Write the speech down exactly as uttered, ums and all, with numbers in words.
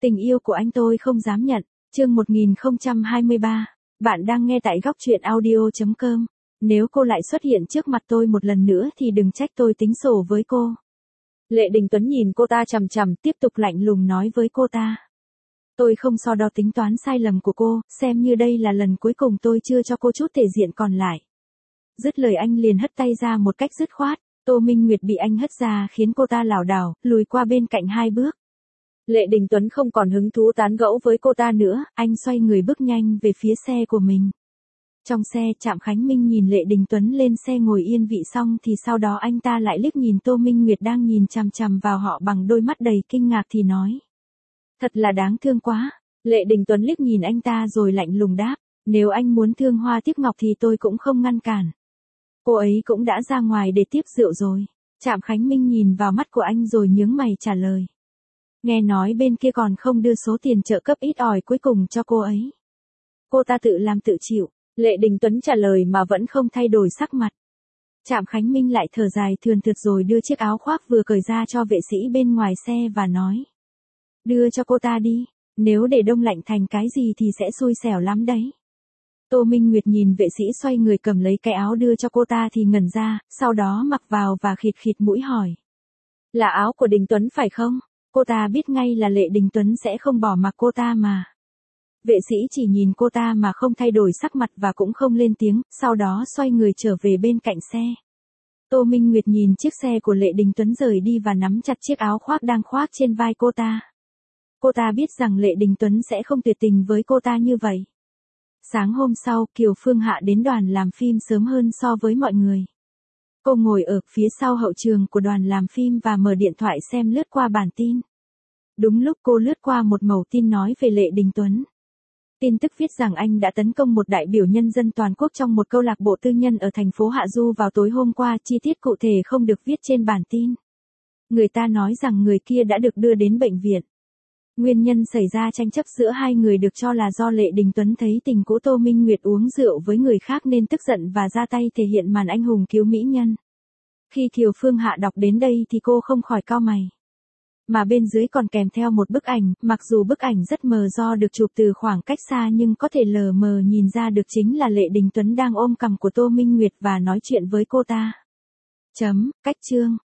Tình yêu của anh tôi không dám nhận. Chương một nghìn không trăm hai mươi ba. Bạn đang nghe tại góc truyện audio chấm com. Nếu cô lại xuất hiện trước mặt tôi một lần nữa thì đừng trách tôi tính sổ với cô. Lệ Đình Tuấn nhìn cô ta chằm chằm, tiếp tục lạnh lùng nói với cô ta. Tôi không so đo tính toán sai lầm của cô, xem như đây là lần cuối cùng tôi chưa cho cô chút thể diện còn lại. Dứt lời anh liền hất tay ra một cách dứt khoát. Tô Minh Nguyệt bị anh hất ra khiến cô ta lảo đảo, lùi qua bên cạnh hai bước. Lệ Đình Tuấn không còn hứng thú tán gẫu với cô ta nữa, anh xoay người bước nhanh về phía xe của mình. Trong xe, Trạm Khánh Minh nhìn Lệ Đình Tuấn lên xe ngồi yên vị xong thì sau đó anh ta lại liếc nhìn Tô Minh Nguyệt đang nhìn chằm chằm vào họ bằng đôi mắt đầy kinh ngạc thì nói. Thật là đáng thương quá. Lệ Đình Tuấn liếc nhìn anh ta rồi lạnh lùng đáp, nếu anh muốn thương hoa tiếc ngọc thì tôi cũng không ngăn cản. Cô ấy cũng đã ra ngoài để tiếp rượu rồi. Trạm Khánh Minh nhìn vào mắt của anh rồi nhướng mày trả lời. Nghe nói bên kia còn không đưa số tiền trợ cấp ít ỏi cuối cùng cho cô ấy. Cô ta tự làm tự chịu. Lệ Đình Tuấn trả lời mà vẫn không thay đổi sắc mặt. Trạm Khánh Minh lại thở dài thườn thượt rồi đưa chiếc áo khoác vừa cởi ra cho vệ sĩ bên ngoài xe và nói. Đưa cho cô ta đi, nếu để đông lạnh thành cái gì thì sẽ xui xẻo lắm đấy. Tô Minh Nguyệt nhìn vệ sĩ xoay người cầm lấy cái áo đưa cho cô ta thì ngẩn ra, sau đó mặc vào và khịt khịt mũi hỏi. Là áo của Đình Tuấn phải không? Cô ta biết ngay là Lệ Đình Tuấn sẽ không bỏ mặc cô ta mà. Vệ sĩ chỉ nhìn cô ta mà không thay đổi sắc mặt và cũng không lên tiếng, sau đó xoay người trở về bên cạnh xe. Tô Minh Nguyệt nhìn chiếc xe của Lệ Đình Tuấn rời đi và nắm chặt chiếc áo khoác đang khoác trên vai cô ta. Cô ta biết rằng Lệ Đình Tuấn sẽ không tuyệt tình với cô ta như vậy. Sáng hôm sau, Kiều Phương Hạ đến đoàn làm phim sớm hơn so với mọi người. Cô ngồi ở phía sau hậu trường của đoàn làm phim và mở điện thoại xem lướt qua bản tin. Đúng lúc cô lướt qua một mẩu tin nói về Lệ Đình Tuấn. Tin tức viết rằng anh đã tấn công một đại biểu nhân dân toàn quốc trong một câu lạc bộ tư nhân ở thành phố Hạ Du vào tối hôm qua, chi tiết cụ thể không được viết trên bản tin. Người ta nói rằng người kia đã được đưa đến bệnh viện. Nguyên nhân xảy ra tranh chấp giữa hai người được cho là do Lệ Đình Tuấn thấy tình cũ Tô Minh Nguyệt uống rượu với người khác nên tức giận và ra tay thể hiện màn anh hùng cứu mỹ nhân. Khi Kiều Phương Hạ đọc đến đây thì cô không khỏi cau mày. Mà bên dưới còn kèm theo một bức ảnh, mặc dù bức ảnh rất mờ do được chụp từ khoảng cách xa nhưng có thể lờ mờ nhìn ra được chính là Lệ Đình Tuấn đang ôm cằm của Tô Minh Nguyệt và nói chuyện với cô ta. Chấm, cách chương.